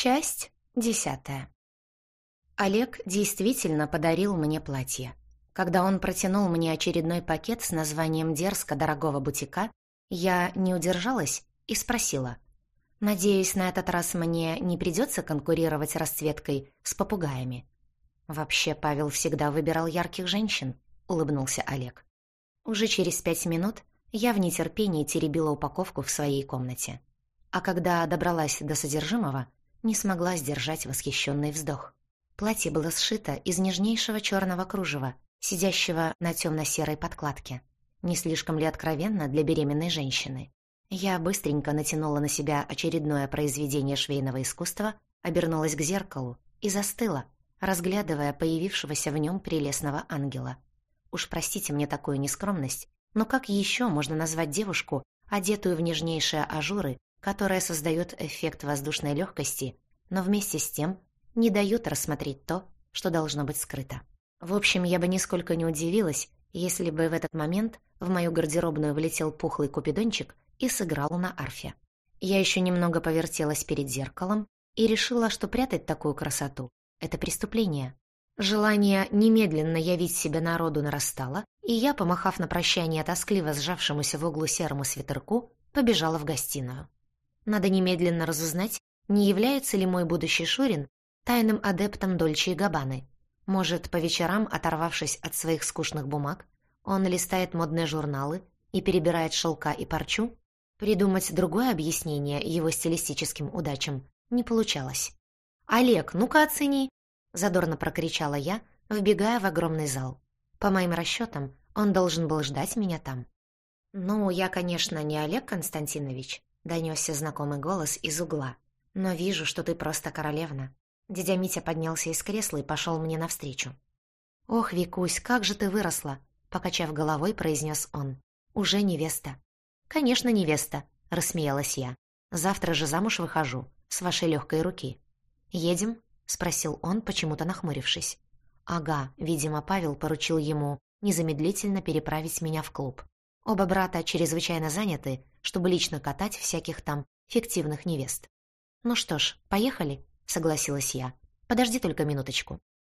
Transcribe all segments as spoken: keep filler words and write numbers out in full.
Часть десятая. Олег действительно подарил мне платье. Когда он протянул мне очередной пакет с названием дерзко дорогого бутика, я не удержалась и спросила: «Надеюсь, на этот раз мне не придется конкурировать расцветкой с попугаями?» «Вообще, Павел всегда выбирал ярких женщин», — улыбнулся Олег. Уже через пять минут я в нетерпении теребила упаковку в своей комнате. А когда добралась до содержимого, не смогла сдержать восхищенный вздох. Платье было сшито из нежнейшего черного кружева, сидящего на темно-серой подкладке. Не слишком ли откровенно для беременной женщины? Я быстренько натянула на себя очередное произведение швейного искусства, обернулась к зеркалу и застыла, разглядывая появившегося в нем прелестного ангела. Уж простите мне такую нескромность, но как еще можно назвать девушку, одетую в нежнейшие ажуры, которая создает эффект воздушной легкости, но вместе с тем не дает рассмотреть то, что должно быть скрыто. В общем, я бы нисколько не удивилась, если бы в этот момент в мою гардеробную влетел пухлый купидончик и сыграл на арфе. Я еще немного повертелась перед зеркалом и решила, что прятать такую красоту — это преступление. Желание немедленно явить себя народу нарастало, и я, помахав на прощание тоскливо сжавшемуся в углу серому свитерку, побежала в гостиную. Надо немедленно разузнать, не является ли мой будущий Шурин тайным адептом Дольче и Габбаны. Может, по вечерам, оторвавшись от своих скучных бумаг, он листает модные журналы и перебирает шелка и парчу? Придумать другое объяснение его стилистическим удачам не получалось. «Олег, ну-ка оцени!» — задорно прокричала я, вбегая в огромный зал. По моим расчетам, он должен был ждать меня там. «Ну, я, конечно, не Олег Константинович», — донесся знакомый голос из угла. «Но вижу, что ты просто королевна». Дядя Митя поднялся из кресла и пошел мне навстречу. «Ох, Викусь, как же ты выросла!» — покачав головой, произнес он. «Уже невеста». «Конечно, невеста», — рассмеялась я. «Завтра же замуж выхожу, с вашей легкой руки». «Едем?» — спросил он, почему-то нахмурившись. «Ага, видимо, Павел поручил ему незамедлительно переправить меня в клуб. Оба брата чрезвычайно заняты, чтобы лично катать всяких там фиктивных невест». «Ну что ж, поехали?» — согласилась я. «Подожди только минуточку».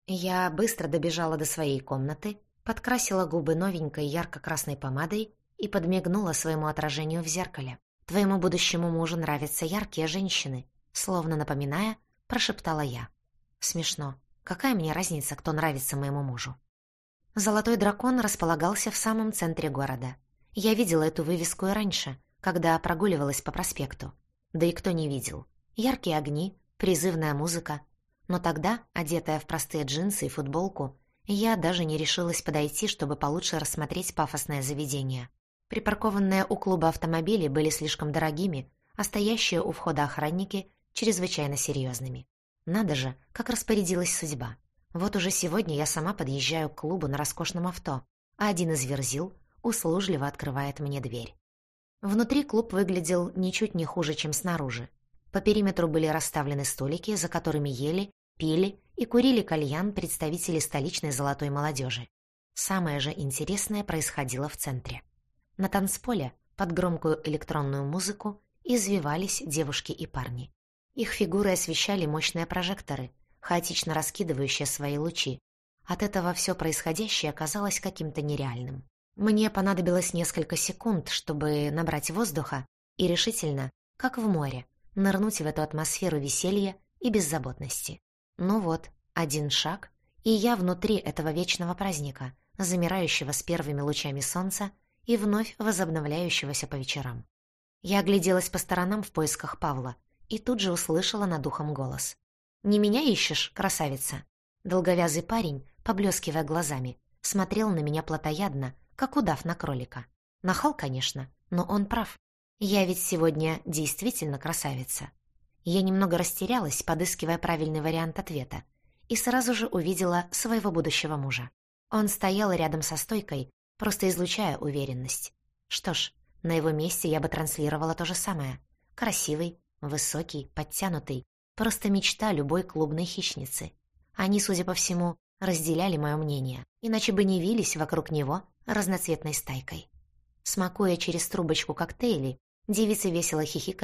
Я быстро добежала до своей комнаты, подкрасила губы новенькой ярко-красной помадой и подмигнула своему отражению в зеркале. «Твоему будущему мужу нравятся яркие женщины», словно напоминая, прошептала я. Смешно. Какая мне разница, кто нравится моему мужу? Золотой дракон располагался в самом центре города. Я видела эту вывеску и раньше, когда прогуливалась по проспекту. Да и кто не видел? Яркие огни, призывная музыка. Но тогда, одетая в простые джинсы и футболку, я даже не решилась подойти, чтобы получше рассмотреть пафосное заведение. Припаркованные у клуба автомобили были слишком дорогими, а стоящие у входа охранники чрезвычайно серьезными. Надо же, как распорядилась судьба. Вот уже сегодня я сама подъезжаю к клубу на роскошном авто, а один из верзил услужливо открывает мне дверь. Внутри клуб выглядел ничуть не хуже, чем снаружи. По периметру были расставлены столики, за которыми ели, пили и курили кальян представители столичной золотой молодежи. Самое же интересное происходило в центре. На танцполе, под громкую электронную музыку, извивались девушки и парни. Их фигуры освещали мощные прожекторы, хаотично раскидывающие свои лучи. От этого все происходящее казалось каким-то нереальным. Мне понадобилось несколько секунд, чтобы набрать воздуха и решительно, как в море, нырнуть в эту атмосферу веселья и беззаботности. Ну вот, один шаг, и я внутри этого вечного праздника, замирающего с первыми лучами солнца и вновь возобновляющегося по вечерам. Я огляделась по сторонам в поисках Павла и тут же услышала над ухом голос. «Не меня ищешь, красавица?» Долговязый парень, поблескивая глазами, смотрел на меня плотоядно, как удав на кролика. Нахал, конечно, но он прав. Я ведь сегодня действительно красавица. Я немного растерялась, подыскивая правильный вариант ответа, и сразу же увидела своего будущего мужа. Он стоял рядом со стойкой, просто излучая уверенность. Что ж, на его месте я бы транслировала то же самое. Красивый, высокий, подтянутый. Просто мечта любой клубной хищницы. Они, судя по всему, разделяли мое мнение, иначе бы не вились вокруг него разноцветной стайкой. Смакуя через трубочку коктейли, девицы весело хихикали,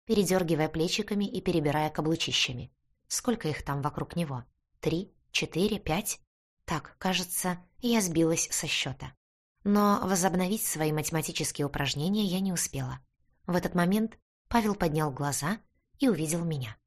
передергивая плечиками и перебирая каблучищами. Сколько их там вокруг него? Три? Четыре? Пять? Так, кажется, я сбилась со счета. Но возобновить свои математические упражнения я не успела. В этот момент Павел поднял глаза и увидел меня.